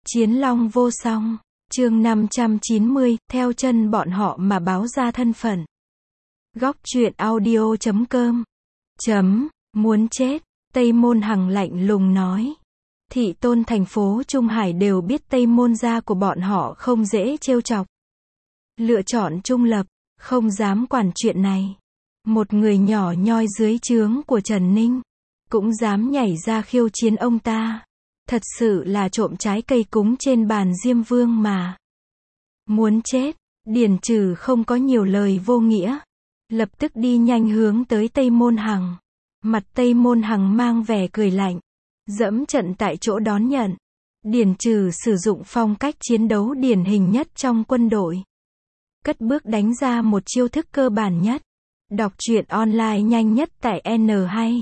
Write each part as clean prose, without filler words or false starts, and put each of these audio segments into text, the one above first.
Chiến long vô song, chương 590, theo chân bọn họ mà báo ra thân phận. Góc truyện audio.com Muốn chết, Tây Môn Hằng lạnh lùng nói. Thị tôn thành phố Trung Hải đều biết Tây Môn gia của bọn họ không dễ trêu chọc. Lựa chọn trung lập, không dám quản chuyện này. Một người nhỏ nhoi dưới trướng của Trần Ninh, cũng dám nhảy ra khiêu chiến ông ta. Thật sự là trộm trái cây cúng trên bàn Diêm Vương mà. Muốn chết, Điền Trừ không có nhiều lời vô nghĩa. Lập tức đi nhanh hướng tới Tây Môn Hằng. Mặt Tây Môn Hằng mang vẻ cười lạnh. Dẫm trận tại chỗ đón nhận. Điền Trừ sử dụng phong cách chiến đấu điển hình nhất trong quân đội. Cất bước đánh ra một chiêu thức cơ bản nhất. Đọc truyện online nhanh nhất tại N2.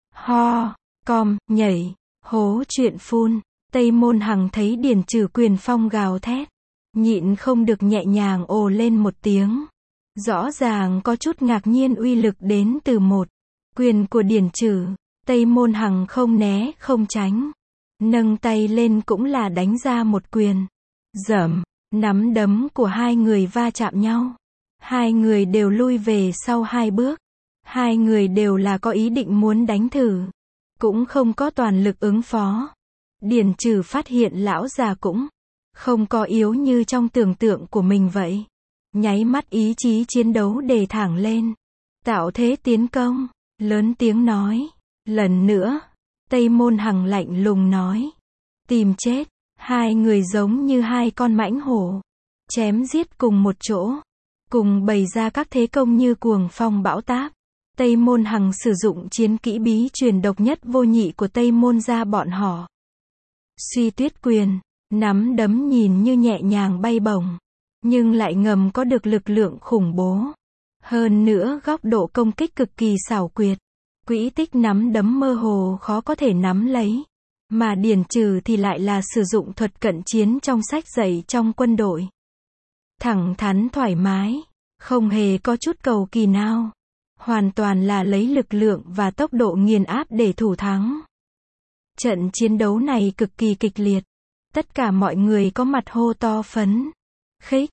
Ho, com, nhảy, hố truyện phun. Tây Môn Hằng thấy Điền Trừ quyền phong gào thét. Nhịn không được nhẹ nhàng ồ lên một tiếng. Rõ ràng có chút ngạc nhiên uy lực đến từ một quyền của Điền Trừ. Tây Môn Hằng không né không tránh. Nâng tay lên cũng là đánh ra một quyền. Dẫm, nắm đấm của hai người va chạm nhau. Hai người đều lui về sau hai bước. Hai người đều là có ý định muốn đánh thử. Cũng không có toàn lực ứng phó. Điền Trừ phát hiện lão già cũng không có yếu như trong tưởng tượng của mình vậy. Nháy mắt ý chí chiến đấu đề thẳng lên. Tạo thế tiến công. Lớn tiếng nói. Lần nữa. Tây Môn Hằng lạnh lùng nói. Tìm chết. Hai người giống như hai con mãnh hổ. Chém giết cùng một chỗ. Cùng bày ra các thế công như cuồng phong bão táp. Tây Môn Hằng sử dụng chiến kỹ bí truyền độc nhất vô nhị của Tây Môn gia bọn họ. Suy tuyết quyền. Nắm đấm nhìn như nhẹ nhàng bay bổng. Nhưng lại ngầm có được lực lượng khủng bố. Hơn nữa góc độ công kích cực kỳ xảo quyệt. Quỹ tích nắm đấm mơ hồ khó có thể nắm lấy. Mà Điền Trừ thì lại là sử dụng thuật cận chiến trong sách dạy trong quân đội. Thẳng thắn thoải mái. Không hề có chút cầu kỳ nào. Hoàn toàn là lấy lực lượng và tốc độ nghiền áp để thủ thắng. Trận chiến đấu này cực kỳ kịch liệt. Tất cả mọi người có mặt hô to phấn khích.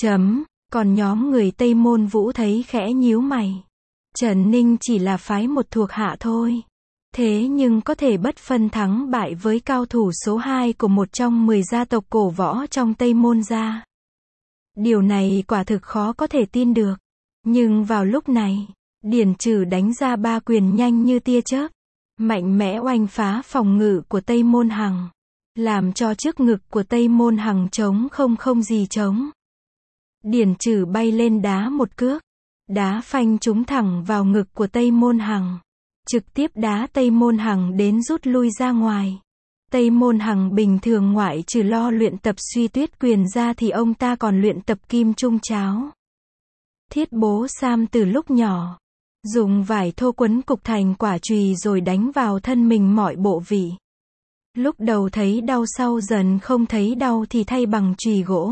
Còn nhóm người Tây Môn Vũ thấy khẽ nhíu mày. Trần Ninh chỉ là phái một thuộc hạ thôi. Thế nhưng có thể bất phân thắng bại với cao thủ số 2 của một trong 10 gia tộc cổ võ trong Tây Môn gia. Điều này quả thực khó có thể tin được. Nhưng vào lúc này, Điền Trừ đánh ra 3 quyền nhanh như tia chớp. Mạnh mẽ oanh phá phòng ngự của Tây Môn Hằng. Làm cho trước ngực của Tây Môn Hằng trống không gì trống. Điền Trừ bay lên đá một cước. Đá phanh trúng thẳng vào ngực của Tây Môn Hằng. Trực tiếp đá Tây Môn Hằng đến rút lui ra ngoài. Tây Môn Hằng bình thường ngoại trừ lo luyện tập suy tuyết quyền ra thì ông ta còn luyện tập kim trung cháo. Thiết bố sam từ lúc nhỏ. Dùng vải thô quấn cục thành quả chùy rồi đánh vào thân mình mọi bộ vị. Lúc đầu thấy đau sau dần không thấy đau thì thay bằng chùy gỗ.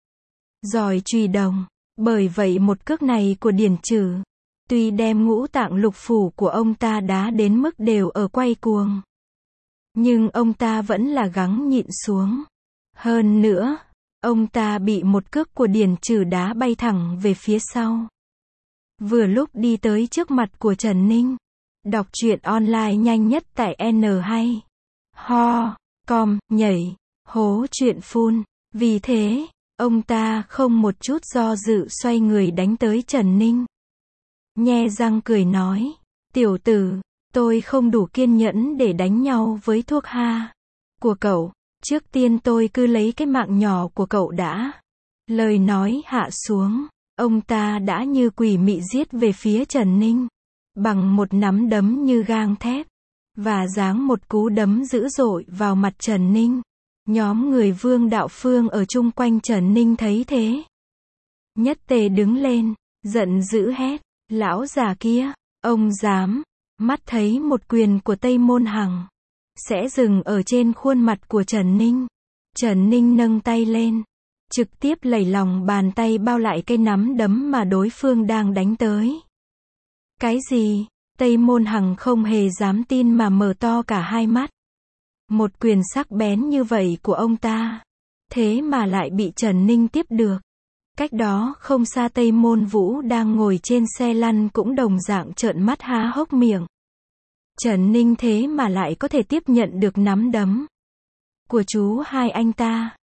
Giỏi chùy đồng. Bởi vậy một cước này của Điền Trừ, tuy đem ngũ tạng lục phủ của ông ta đá đến mức đều ở quay cuồng. Nhưng ông ta vẫn là gắng nhịn xuống. Hơn nữa, ông ta bị một cước của Điền Trừ đá bay thẳng về phía sau. Vừa lúc đi tới trước mặt của Trần Ninh. Đọc truyện online nhanh nhất tại N2. Ho, com, nhảy, hố truyện phun. Vì thế, ông ta không một chút do dự xoay người đánh tới Trần Ninh. Nhe răng cười nói. Tiểu tử, tôi không đủ kiên nhẫn để đánh nhau với thuộc hạ của cậu. Trước tiên tôi cứ lấy cái mạng nhỏ của cậu đã. Lời nói hạ xuống. Ông ta đã như quỷ mị giết về phía Trần Ninh. Bằng một nắm đấm như gang thép. Và giáng một cú đấm dữ dội vào mặt Trần Ninh. Nhóm người Vương Đạo Phương ở chung quanh Trần Ninh thấy thế. Nhất tề đứng lên. Giận dữ hét. Lão già kia. Ông dám. Mắt thấy một quyền của Tây Môn Hằng sẽ dừng ở trên khuôn mặt của Trần Ninh. Trần Ninh nâng tay lên. Trực tiếp lầy lòng bàn tay bao lại cây nắm đấm mà đối phương đang đánh tới. Cái gì? Tây Môn Hằng không hề dám tin mà mở to cả hai mắt. Một quyền sắc bén như vậy của ông ta, Thế mà lại bị Trần Ninh tiếp được. Cách đó không xa Tây Môn Vũ đang ngồi trên xe lăn cũng đồng dạng trợn mắt há hốc miệng. Trần Ninh thế mà lại có thể tiếp nhận được nắm đấm của chú hai anh ta.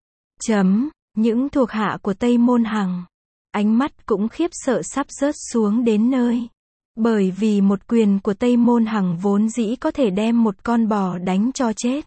Những thuộc hạ của Tây Môn Hằng, ánh mắt cũng khiếp sợ sắp rớt xuống đến nơi. Bởi vì một quyền của Tây Môn Hằng vốn dĩ có thể đem một con bò đánh cho chết.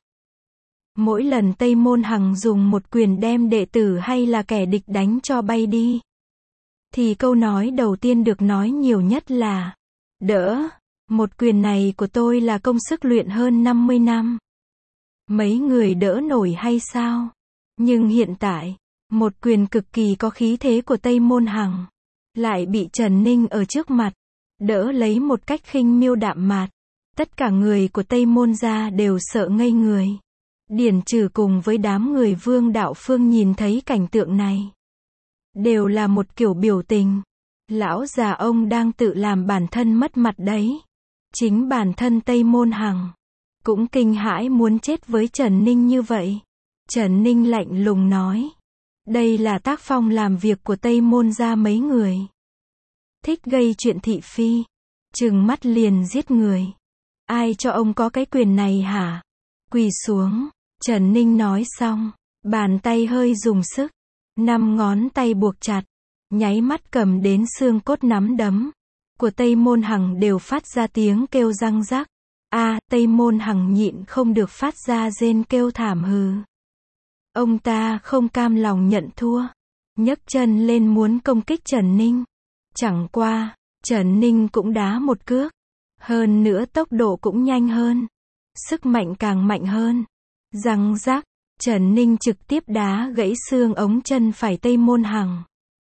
Mỗi lần Tây Môn Hằng dùng một quyền đem đệ tử hay là kẻ địch đánh cho bay đi, thì câu nói đầu tiên được nói nhiều nhất là: đỡ, một quyền này của tôi là công sức luyện hơn 50 năm. Mấy người đỡ nổi hay sao? Nhưng hiện tại, một quyền cực kỳ có khí thế của Tây Môn Hằng lại bị Trần Ninh ở trước mặt đỡ lấy một cách khinh miêu đạm mạt. Tất cả người của Tây Môn gia đều sợ ngây người. Điển Trừ cùng với đám người Vương Đạo Phương nhìn thấy cảnh tượng này, đều là một kiểu biểu tình. Lão già ông đang tự làm bản thân mất mặt đấy. Chính bản thân Tây Môn Hằng cũng kinh hãi muốn chết với Trần Ninh như vậy. Trần Ninh lạnh lùng nói: đây là tác phong làm việc của Tây Môn gia mấy người. Thích gây chuyện thị phi, trừng mắt liền giết người. Ai cho ông có cái quyền này hả? Quỳ xuống. Trần Ninh nói xong, bàn tay hơi dùng sức, 5 ngón tay buộc chặt, nháy mắt cầm đến xương cốt nắm đấm của Tây Môn Hằng đều phát ra tiếng kêu răng rắc. Tây Môn Hằng nhịn không được phát ra rên kêu thảm hừ. Ông ta không cam lòng nhận thua, nhấc chân lên muốn công kích Trần Ninh. Chẳng qua, Trần Ninh cũng đá một cước. Hơn nữa tốc độ cũng nhanh hơn, sức mạnh càng mạnh hơn. Răng rắc, Trần Ninh trực tiếp đá gãy xương ống chân phải Tây Môn Hằng.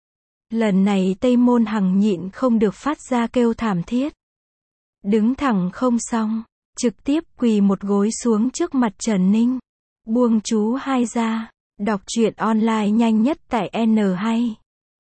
Lần này Tây Môn Hằng nhịn không được phát ra kêu thảm thiết. Đứng thẳng không xong, trực tiếp quỳ một gối xuống trước mặt Trần Ninh. Buông chú hai ra, đọc truyện online nhanh nhất tại N2.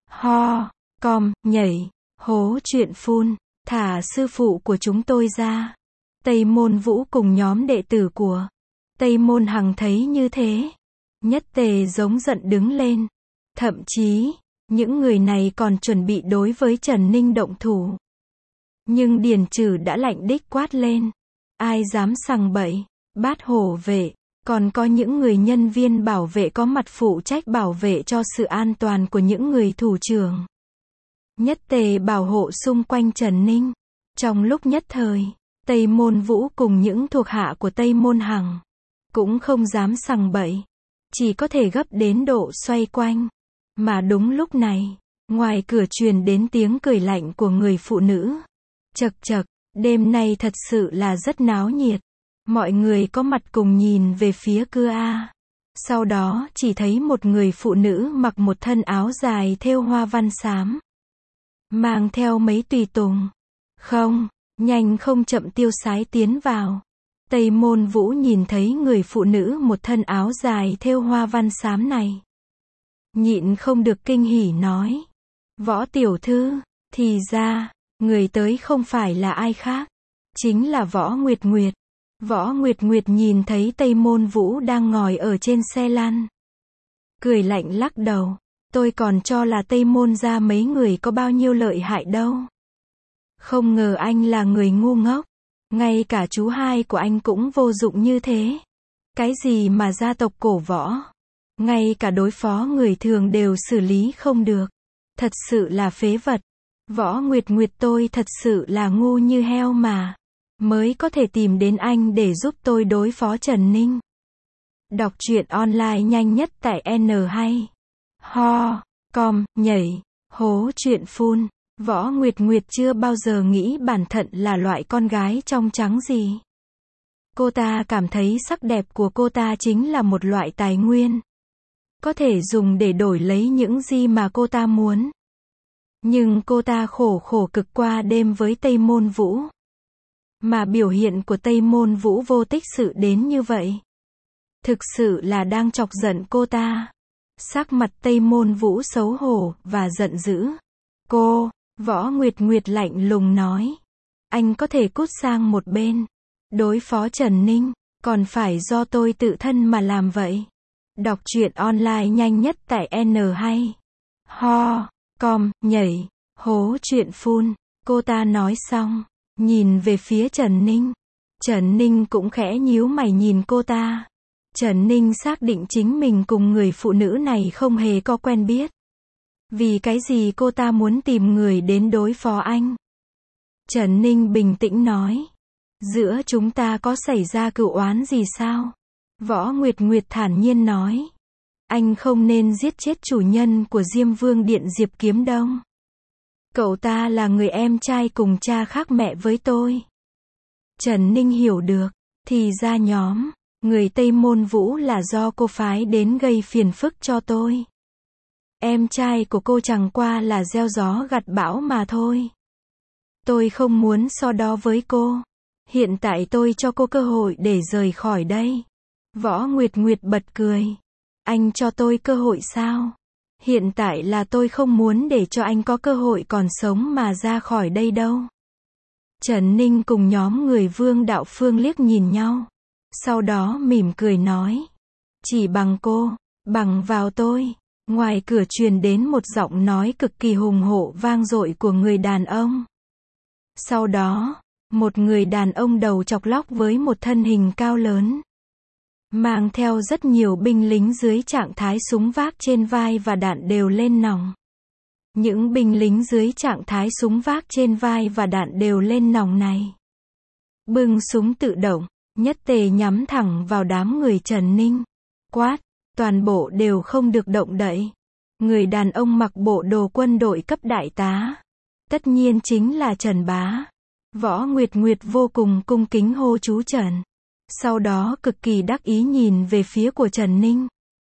Com, nhảy, hố truyện phun, thả sư phụ của chúng tôi ra. Tây Môn Vũ cùng nhóm đệ tử của Tây Môn Hằng thấy như thế, nhất tề giống giận đứng lên. Thậm chí, những người này còn chuẩn bị đối với Trần Ninh động thủ. Nhưng Điển Trừ đã lạnh đích quát lên: ai dám sằng bậy? Bát hổ vệ, còn có những người nhân viên bảo vệ có mặt phụ trách bảo vệ cho sự an toàn của những người thủ trưởng. Nhất tề bảo hộ xung quanh Trần Ninh. Trong lúc nhất thời, Tây Môn Vũ cùng những thuộc hạ của Tây Môn Hằng cũng không dám sằng bậy, chỉ có thể gấp đến độ xoay quanh. Mà đúng lúc này, ngoài cửa truyền đến tiếng cười lạnh của người phụ nữ. Chậc chậc, đêm nay thật sự là rất náo nhiệt. Mọi người có mặt cùng nhìn về phía cửa Sau đó chỉ thấy một người phụ nữ mặc một thân áo dài thêu hoa văn xám, mang theo mấy tùy tùng. Nhanh không chậm tiêu sái tiến vào. Tây Môn Vũ nhìn thấy người phụ nữ một thân áo dài thêu hoa văn xám này, nhịn không được kinh hỉ nói: Võ tiểu thư, thì ra, người tới không phải là ai khác, chính là Võ Nguyệt Nguyệt. Võ Nguyệt Nguyệt nhìn thấy Tây Môn Vũ đang ngồi ở trên xe lăn, cười lạnh lắc đầu: tôi còn cho là Tây Môn gia mấy người có bao nhiêu lợi hại đâu. Không ngờ anh là người ngu ngốc. Ngay cả chú hai của anh cũng vô dụng như thế. Cái gì mà gia tộc cổ Võ, ngay cả đối phó người thường đều xử lý không được. Thật sự là phế vật. Võ Nguyệt Nguyệt, tôi thật sự là ngu như heo mà mới có thể tìm đến anh để giúp tôi đối phó Trần Ninh. Đọc truyện online nhanh nhất tại N2. Com, nhảy, hố truyện phun. Võ Nguyệt Nguyệt chưa bao giờ nghĩ bản thân là loại con gái trong trắng gì. Cô ta cảm thấy sắc đẹp của cô ta chính là một loại tài nguyên, có thể dùng để đổi lấy những gì mà cô ta muốn. Nhưng cô ta khổ cực qua đêm với Tây Môn Vũ, mà biểu hiện của Tây Môn Vũ vô tích sự đến như vậy, thực sự là đang chọc giận cô ta. Sắc mặt Tây Môn Vũ xấu hổ và giận dữ. Võ Nguyệt Nguyệt lạnh lùng nói: anh có thể cút sang một bên. Đối phó Trần Ninh, còn phải do tôi tự thân mà làm vậy. Đọc truyện online nhanh nhất tại N hay. Ho.com, nhảy, hố truyện full. Cô ta nói xong, nhìn về phía Trần Ninh. Trần Ninh cũng khẽ nhíu mày nhìn cô ta. Trần Ninh xác định chính mình cùng người phụ nữ này không hề có quen biết. Vì cái gì cô ta muốn tìm người đến đối phó anh? Trần Ninh bình tĩnh nói. Giữa chúng ta có xảy ra cựu oán gì sao? Võ Nguyệt Nguyệt thản nhiên nói. Anh không nên giết chết chủ nhân của Diêm Vương Điện Diệp Kiếm Đông. Cậu ta là người em trai cùng cha khác mẹ với tôi. Trần Ninh hiểu được. Thì ra nhóm người Tây Môn Vũ là do cô phái đến gây phiền phức cho tôi. Em trai của cô chẳng qua là gieo gió gặt bão mà thôi. Tôi không muốn so đo với cô. Hiện tại tôi cho cô cơ hội để rời khỏi đây. Võ Nguyệt Nguyệt bật cười. Anh cho tôi cơ hội sao? Hiện tại là tôi không muốn để cho anh có cơ hội còn sống mà ra khỏi đây đâu. Trần Ninh cùng nhóm người Vương Đạo Phương liếc nhìn nhau. Sau đó mỉm cười nói. Chỉ bằng cô, bằng vào tôi. Ngoài cửa truyền đến một giọng nói cực kỳ hùng hổ vang dội của người đàn ông. Sau đó, một người đàn ông đầu chọc lóc với một thân hình cao lớn, mang theo rất nhiều binh lính dưới trạng thái súng vác trên vai và đạn đều lên nòng. Những binh lính dưới trạng thái súng vác trên vai và đạn đều lên nòng này bưng súng tự động, nhất tề nhắm thẳng vào đám người Trần Ninh. Quát, toàn bộ đều không được động đậy. Người đàn ông mặc bộ đồ quân đội cấp đại tá. Tất nhiên chính là Trần Bá. Võ Nguyệt Nguyệt vô cùng cung kính hô chú Trần. Sau đó cực kỳ đắc ý nhìn về phía của Trần Ninh.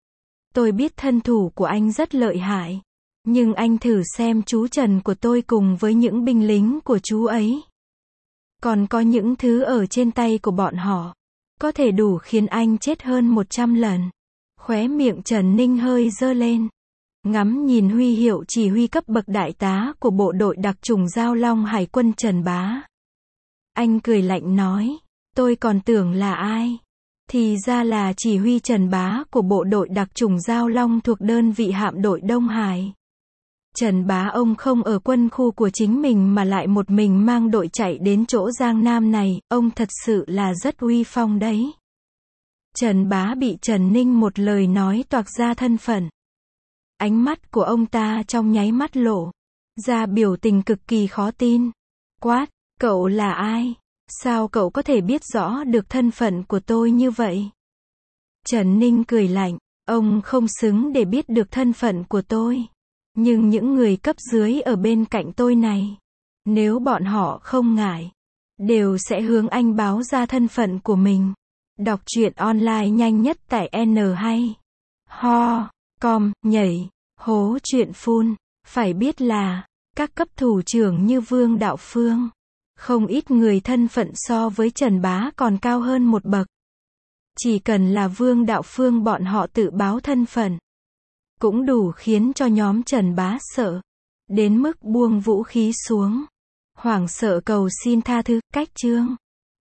Tôi biết thân thủ của anh rất lợi hại. Nhưng anh thử xem chú Trần của tôi cùng với những binh lính của chú ấy. Còn có những thứ ở trên tay của bọn họ. Có thể đủ khiến anh chết hơn 100 lần. Khóe miệng Trần Ninh hơi giơ lên. Ngắm nhìn huy hiệu chỉ huy cấp bậc đại tá của bộ đội đặc chủng Giao Long Hải quân Trần Bá. Anh cười lạnh nói. Tôi còn tưởng là ai? Thì ra là chỉ huy Trần Bá của bộ đội đặc chủng Giao Long thuộc đơn vị hạm đội Đông Hải. Trần Bá ông không ở quân khu của chính mình mà lại một mình mang đội chạy đến chỗ Giang Nam này, ông thật sự là rất uy phong đấy. Trần Bá bị Trần Ninh một lời nói toạc ra thân phận. Ánh mắt của ông ta trong nháy mắt lộ ra biểu tình cực kỳ khó tin. Quát, cậu là ai? Sao cậu có thể biết rõ được thân phận của tôi như vậy? Trần Ninh cười lạnh, ông không xứng để biết được thân phận của tôi. Nhưng những người cấp dưới ở bên cạnh tôi này, nếu bọn họ không ngại, đều sẽ hướng anh báo ra thân phận của mình. Đọc truyện online nhanh nhất tại N hay. Ho.com, nhảy, hố truyện full. Phải biết là, các cấp thủ trưởng như Vương Đạo Phương, không ít người thân phận so với Trần Bá còn cao hơn một bậc. Chỉ cần là Vương Đạo Phương bọn họ tự báo thân phận, cũng đủ khiến cho nhóm Trần Bá sợ, đến mức buông vũ khí xuống, hoảng sợ cầu xin tha thứ. Cách chương